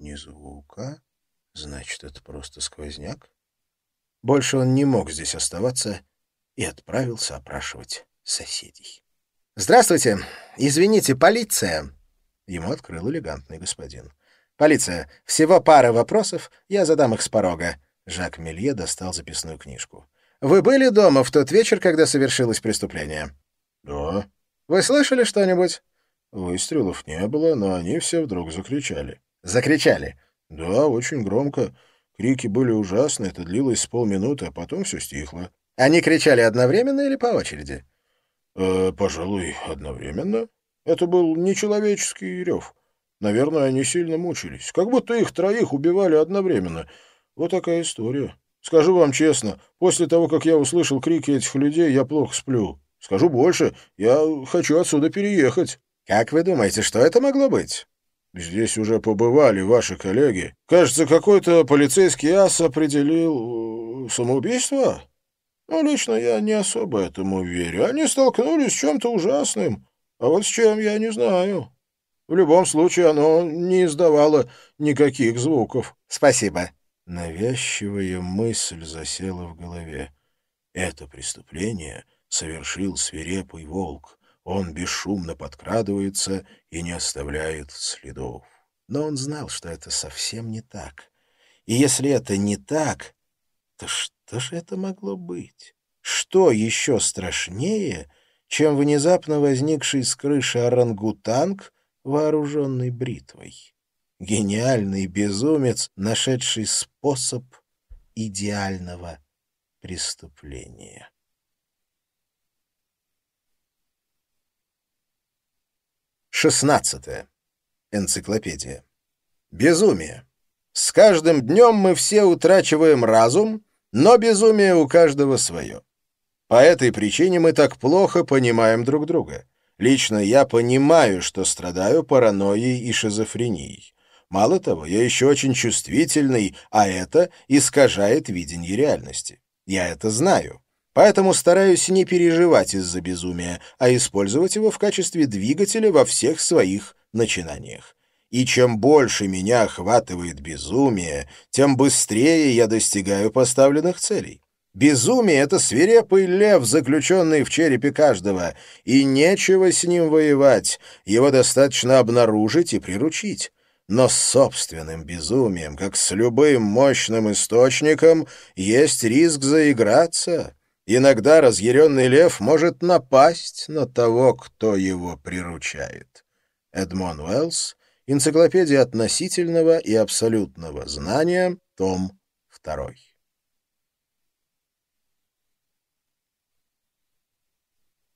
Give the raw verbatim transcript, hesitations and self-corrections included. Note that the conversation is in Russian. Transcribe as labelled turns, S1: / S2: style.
S1: Ни звука. Значит, это просто сквозняк. Больше он не мог здесь оставаться и отправился опрашивать соседей. «Здравствуйте! Извините, полиция!» Ему открыл элегантный господин. «Полиция, всего пара вопросов, я задам их с порога». Жак Мелье достал записную книжку. «Вы были дома в тот вечер, когда совершилось преступление?» «Да». «Вы слышали что-нибудь?» «Выстрелов не было, но они все вдруг закричали». «Закричали?» «Да, очень громко. Крики были ужасны, это длилось с полминуты, а потом все стихло». «Они кричали одновременно или по очереди?» «Э, пожалуй, одновременно. Это был нечеловеческий рев. Наверное, они сильно мучились. Как будто их троих убивали одновременно. Вот такая история. Скажу вам честно, после того, как я услышал крики этих людей, я плохо сплю. Скажу больше, я хочу отсюда переехать». «Как вы думаете, что это могло быть?» «Здесь уже побывали ваши коллеги. Кажется, какой-то полицейский ас определил э, самоубийство. Ну, лично я не особо этому верю. Они столкнулись с чем-то ужасным, а вот с чем я не знаю. В любом случае, оно не издавало никаких звуков». «Спасибо». Навязчивая мысль засела в голове. Это преступление совершил свирепый волк. Он бесшумно подкрадывается и не оставляет следов. Но он знал, что это совсем не так. И если это не так, то что же это могло быть? Что еще страшнее, чем внезапно возникший с крыши орангутанг, вооруженный бритвой? Гениальный безумец, нашедший способ идеального преступления. Шестнадцатое. Энциклопедия. Безумие. С каждым днем мы все утрачиваем разум, но безумие у каждого свое. По этой причине мы так плохо понимаем друг друга. Лично я понимаю, что страдаю паранойей и шизофренией. Мало того, я еще очень чувствительный, а это искажает видение реальности. Я это знаю. Поэтому стараюсь не переживать из-за безумия, а использовать его в качестве двигателя во всех своих начинаниях. И чем больше меня охватывает безумие, тем быстрее я достигаю поставленных целей. Безумие — это свирепый лев, заключенный в черепе каждого, и нечего с ним воевать, его достаточно обнаружить и приручить. Но с собственным безумием, как с любым мощным источником, есть риск заиграться. Иногда разъяренный лев может напасть на того, кто его приручает. Эдмон Уэллс, «Энциклопедия относительного и абсолютного знания», том второй.